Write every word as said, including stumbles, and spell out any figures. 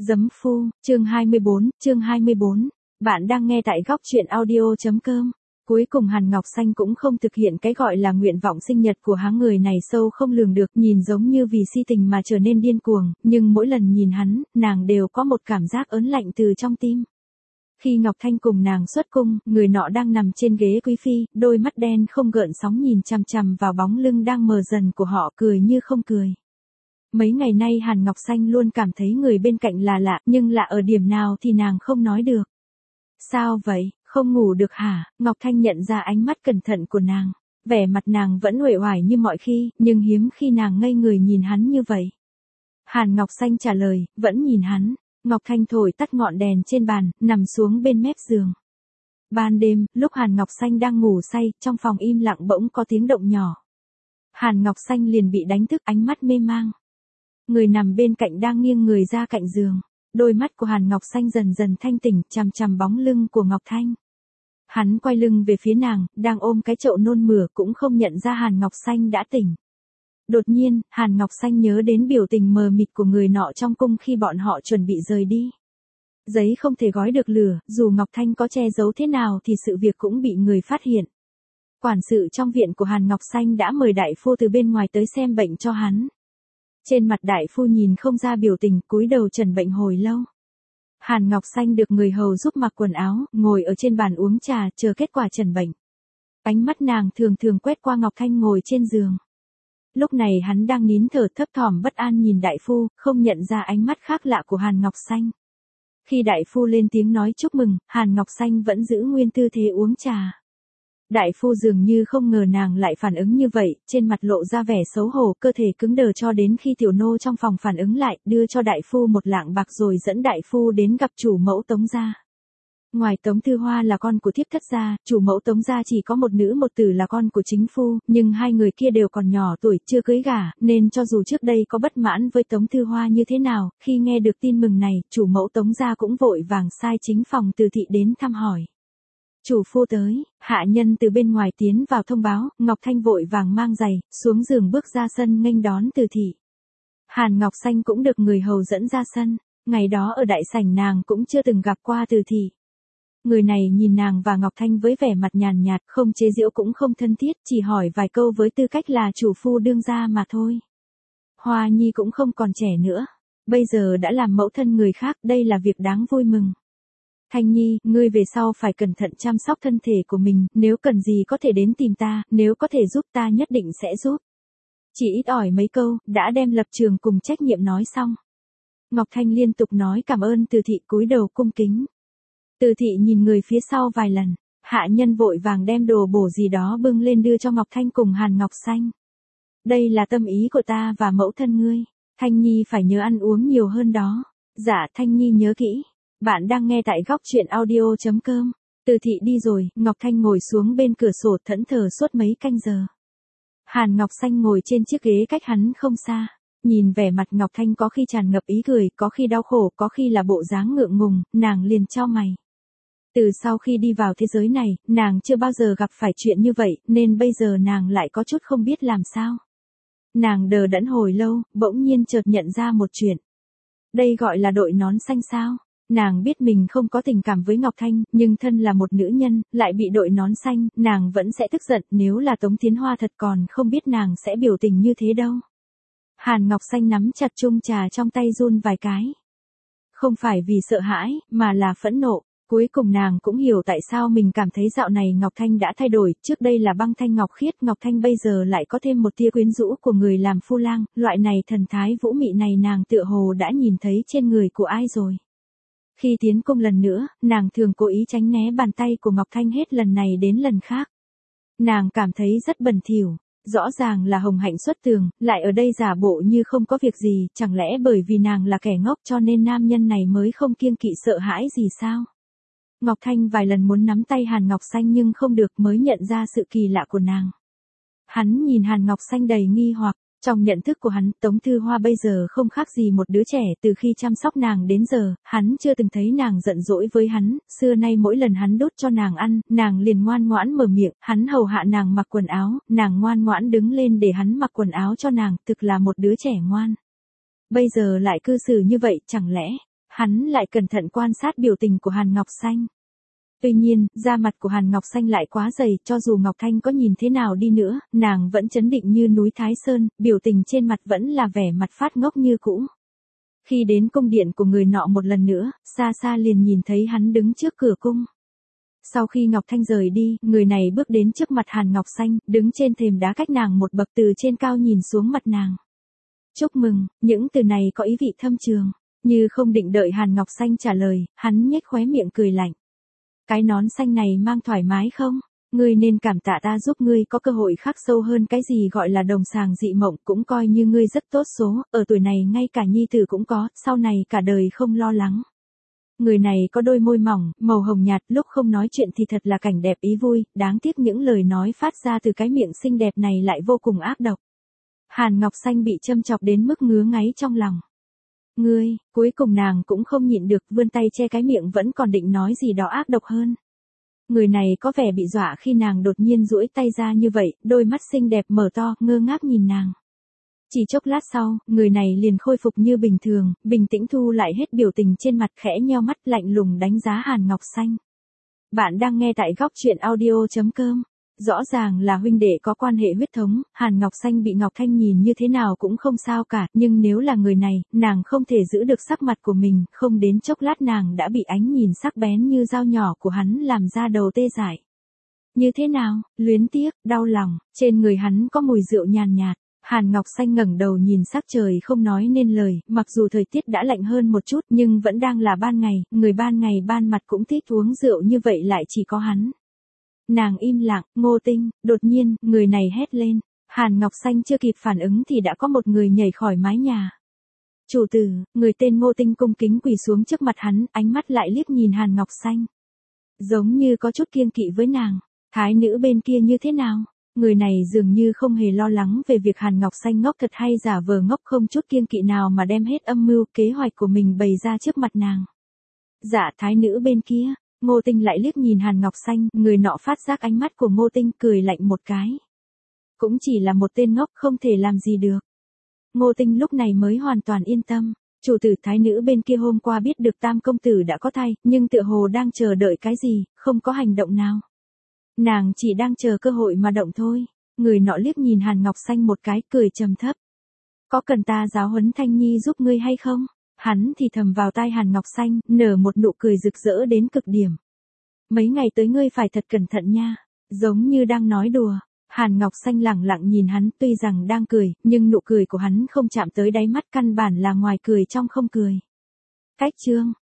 Giấm phu, chương hai mươi bốn, chương hai mươi bốn. Bạn đang nghe tại góc truyện audio.com. Cuối cùng Hàn Ngọc Xanh cũng không thực hiện cái gọi là nguyện vọng sinh nhật của hắn, người này sâu không lường được, nhìn giống như vì si tình mà trở nên điên cuồng, nhưng mỗi lần nhìn hắn, nàng đều có một cảm giác ớn lạnh từ trong tim. Khi Ngọc Thanh cùng nàng xuất cung, người nọ đang nằm trên ghế quý phi, đôi mắt đen không gợn sóng nhìn chằm chằm vào bóng lưng đang mờ dần của họ, cười như không cười. Mấy ngày nay Hàn Ngọc Xanh luôn cảm thấy người bên cạnh là lạ, nhưng lạ ở điểm nào thì nàng không nói được. Sao vậy, không ngủ được hả? Ngọc Thanh nhận ra ánh mắt cẩn thận của nàng. Vẻ mặt nàng vẫn uể oải như mọi khi, nhưng hiếm khi nàng ngây người nhìn hắn như vậy. Hàn Ngọc Xanh trả lời, vẫn nhìn hắn. Ngọc Thanh thổi tắt ngọn đèn trên bàn, nằm xuống bên mép giường. Ban đêm, lúc Hàn Ngọc Xanh đang ngủ say, trong phòng im lặng bỗng có tiếng động nhỏ. Hàn Ngọc Xanh liền bị đánh thức, ánh mắt mê mang. Người nằm bên cạnh đang nghiêng người ra cạnh giường. Đôi mắt của Hàn Ngọc Xanh dần dần thanh tỉnh, chằm chằm bóng lưng của Ngọc Thanh. Hắn quay lưng về phía nàng, đang ôm cái chậu nôn mửa, cũng không nhận ra Hàn Ngọc Xanh đã tỉnh. Đột nhiên, Hàn Ngọc Xanh nhớ đến biểu tình mờ mịt của người nọ trong cung khi bọn họ chuẩn bị rời đi. Giấy không thể gói được lửa, dù Ngọc Thanh có che giấu thế nào thì sự việc cũng bị người phát hiện. Quản sự trong viện của Hàn Ngọc Xanh đã mời đại phu từ bên ngoài tới xem bệnh cho hắn. Trên mặt đại phu nhìn không ra biểu tình, cúi đầu trần bệnh hồi lâu. Hàn Ngọc Xanh được người hầu giúp mặc quần áo, ngồi ở trên bàn uống trà, chờ kết quả trần bệnh. Ánh mắt nàng thường thường quét qua Ngọc Thanh ngồi trên giường. Lúc này hắn đang nín thở thấp thỏm bất an nhìn đại phu, không nhận ra ánh mắt khác lạ của Hàn Ngọc Xanh. Khi đại phu lên tiếng nói chúc mừng, Hàn Ngọc Xanh vẫn giữ nguyên tư thế uống trà. Đại phu dường như không ngờ nàng lại phản ứng như vậy, trên mặt lộ ra vẻ xấu hổ, cơ thể cứng đờ cho đến khi tiểu nô trong phòng phản ứng lại, đưa cho đại phu một lạng bạc rồi dẫn đại phu đến gặp chủ mẫu Tống gia. Ngoài Tống Thư Hoa là con của thiếp thất gia, chủ mẫu Tống gia chỉ có một nữ một tử là con của chính phu, nhưng hai người kia đều còn nhỏ tuổi, chưa cưới gả, nên cho dù trước đây có bất mãn với Tống Thư Hoa như thế nào, khi nghe được tin mừng này, chủ mẫu Tống gia cũng vội vàng sai chính phòng Từ thị đến thăm hỏi. Chủ phu tới, hạ nhân từ bên ngoài tiến vào thông báo, Ngọc Thanh vội vàng mang giày, xuống giường bước ra sân nghênh đón Từ thị. Hàn Ngọc Xanh cũng được người hầu dẫn ra sân, ngày đó ở đại sảnh nàng cũng chưa từng gặp qua Từ thị. Người này nhìn nàng và Ngọc Thanh với vẻ mặt nhàn nhạt, không chế giễu cũng không thân thiết, chỉ hỏi vài câu với tư cách là chủ phu đương gia mà thôi. Hoa Nhi cũng không còn trẻ nữa, bây giờ đã làm mẫu thân người khác, đây là việc đáng vui mừng. Thanh Nhi, ngươi về sau phải cẩn thận chăm sóc thân thể của mình, nếu cần gì có thể đến tìm ta, nếu có thể giúp ta nhất định sẽ giúp. Chỉ ít ỏi mấy câu, đã đem lập trường cùng trách nhiệm nói xong. Ngọc Thanh liên tục nói cảm ơn Từ thị, cúi đầu cung kính. Từ thị nhìn người phía sau vài lần, hạ nhân vội vàng đem đồ bổ gì đó bưng lên đưa cho Ngọc Thanh cùng Hàn Ngọc Xanh. Đây là tâm ý của ta và mẫu thân ngươi, Thanh Nhi phải nhớ ăn uống nhiều hơn đó. Dạ Thanh Nhi nhớ kỹ. Bạn đang nghe tại góc truyện audio.com. Từ thị đi rồi, Ngọc Thanh ngồi xuống bên cửa sổ thẫn thờ suốt mấy canh giờ. Hàn Ngọc Xanh ngồi trên chiếc ghế cách hắn không xa. Nhìn vẻ mặt Ngọc Thanh có khi tràn ngập ý cười, có khi đau khổ, có khi là bộ dáng ngượng ngùng, nàng liền chau mày. Từ sau khi đi vào thế giới này, nàng chưa bao giờ gặp phải chuyện như vậy, nên bây giờ nàng lại có chút không biết làm sao. Nàng đờ đẫn hồi lâu, bỗng nhiên chợt nhận ra một chuyện. Đây gọi là đội nón xanh sao? Nàng biết mình không có tình cảm với Ngọc Thanh, nhưng thân là một nữ nhân, lại bị đội nón xanh, nàng vẫn sẽ tức giận, nếu là Tống Tiến Hoa thật còn không biết nàng sẽ biểu tình như thế đâu. Hàn Ngọc Xanh nắm chặt chung trà trong tay run vài cái. Không phải vì sợ hãi, mà là phẫn nộ. Cuối cùng nàng cũng hiểu tại sao mình cảm thấy dạo này Ngọc Thanh đã thay đổi, trước đây là băng thanh ngọc khiết, Ngọc Thanh bây giờ lại có thêm một tia quyến rũ của người làm phu lang, loại này thần thái vũ mị này nàng tựa hồ đã nhìn thấy trên người của ai rồi. Khi tiến cung lần nữa, nàng thường cố ý tránh né bàn tay của Ngọc Thanh hết lần này đến lần khác. Nàng cảm thấy rất bẩn thỉu, rõ ràng là hồng hạnh xuất tường, lại ở đây giả bộ như không có việc gì, chẳng lẽ bởi vì nàng là kẻ ngốc cho nên nam nhân này mới không kiêng kỵ sợ hãi gì sao? Ngọc Thanh vài lần muốn nắm tay Hàn Ngọc Xanh nhưng không được, mới nhận ra sự kỳ lạ của nàng. Hắn nhìn Hàn Ngọc Xanh đầy nghi hoặc. Trong nhận thức của hắn, Tống Thư Hoa bây giờ không khác gì một đứa trẻ, từ khi chăm sóc nàng đến giờ, hắn chưa từng thấy nàng giận dỗi với hắn, xưa nay mỗi lần hắn đút cho nàng ăn, nàng liền ngoan ngoãn mở miệng, hắn hầu hạ nàng mặc quần áo, nàng ngoan ngoãn đứng lên để hắn mặc quần áo cho nàng, thực là một đứa trẻ ngoan. Bây giờ lại cư xử như vậy, chẳng lẽ, Hắn lại cẩn thận quan sát biểu tình của Hàn Ngọc Xanh. Tuy nhiên, da mặt của Hàn Ngọc Xanh lại quá dày, cho dù Ngọc Thanh có nhìn thế nào đi nữa, nàng vẫn trấn định như núi Thái Sơn, biểu tình trên mặt vẫn là vẻ mặt phát ngốc như cũ. Khi đến cung điện của người nọ một lần nữa, xa xa liền nhìn thấy hắn đứng trước cửa cung. Sau khi Ngọc Thanh rời đi, người này bước đến trước mặt Hàn Ngọc Xanh, đứng trên thềm đá cách nàng một bậc từ trên cao nhìn xuống mặt nàng. Chúc mừng, những từ này có ý vị thâm trường. Như không định đợi Hàn Ngọc Xanh trả lời, hắn nhếch khóe miệng cười lạnh. Cái nón xanh này mang thoải mái không? Ngươi nên cảm tạ ta giúp ngươi có cơ hội khắc sâu hơn cái gì gọi là đồng sàng dị mộng, cũng coi như ngươi rất tốt số, ở tuổi này ngay cả nhi tử cũng có, sau này cả đời không lo lắng. Người này có đôi môi mỏng, màu hồng nhạt, lúc không nói chuyện thì thật là cảnh đẹp ý vui, đáng tiếc những lời nói phát ra từ cái miệng xinh đẹp này lại vô cùng ác độc. Hàn Ngọc Xanh bị châm chọc đến mức ngứa ngáy trong lòng. Ngươi, cuối cùng nàng cũng không nhịn được, vươn tay che cái miệng vẫn còn định nói gì đó ác độc hơn. Người này có vẻ bị dọa khi nàng đột nhiên duỗi tay ra như vậy, đôi mắt xinh đẹp mở to, ngơ ngác nhìn nàng. Chỉ chốc lát sau, người này liền khôi phục như bình thường, bình tĩnh thu lại hết biểu tình trên mặt, khẽ nheo mắt lạnh lùng đánh giá Hàn Ngọc Xanh. Bạn đang nghe tại góc truyện audio chấm com. Rõ ràng là huynh đệ có quan hệ huyết thống, Hàn Ngọc Xanh bị Ngọc Thanh nhìn như thế nào cũng không sao cả, nhưng nếu là người này, nàng không thể giữ được sắc mặt của mình, không đến chốc lát nàng đã bị ánh nhìn sắc bén như dao nhỏ của hắn làm ra đầu tê dại. Như thế nào, luyến tiếc, đau lòng, trên người hắn có mùi rượu nhàn nhạt. Hàn Ngọc Xanh ngẩng đầu nhìn sắc trời không nói nên lời, mặc dù thời tiết đã lạnh hơn một chút nhưng vẫn đang là ban ngày, người ban ngày ban mặt cũng thích uống rượu như vậy lại chỉ có hắn. Nàng im lặng, Ngô Tinh, đột nhiên, người này hét lên. Hàn Ngọc Xanh chưa kịp phản ứng thì đã có một người nhảy khỏi mái nhà. Chủ tử, người tên Ngô Tinh cung kính quỳ xuống trước mặt hắn, ánh mắt lại liếc nhìn Hàn Ngọc Xanh. Giống như có chút kiêng kỵ với nàng. Thái nữ bên kia như thế nào? Người này dường như không hề lo lắng về việc Hàn Ngọc Xanh ngốc thật hay giả vờ ngốc, không chút kiêng kỵ nào mà đem hết âm mưu kế hoạch của mình bày ra trước mặt nàng. Dạ, thái nữ bên kia. Ngô Tinh lại liếc nhìn Hàn Ngọc Xanh, người nọ phát giác ánh mắt của Ngô Tinh, cười lạnh một cái. Cũng chỉ là một tên ngốc, không thể làm gì được. Ngô Tinh lúc này mới hoàn toàn yên tâm. Chủ tử thái nữ bên kia hôm qua biết được Tam công tử đã có thai, nhưng tựa hồ đang chờ đợi cái gì, không có hành động nào. Nàng chỉ đang chờ cơ hội mà động thôi. Người nọ liếc nhìn Hàn Ngọc Xanh một cái, cười trầm thấp. Có cần ta giáo huấn Thanh Nhi giúp ngươi hay không? Hắn thì thầm vào tai Hàn Ngọc Xanh, nở một nụ cười rực rỡ đến cực điểm. Mấy ngày tới ngươi phải thật cẩn thận nha. Giống như đang nói đùa. Hàn Ngọc Xanh lẳng lặng nhìn hắn, tuy rằng đang cười, nhưng nụ cười của hắn không chạm tới đáy mắt, căn bản là ngoài cười trong không cười. Cách chương.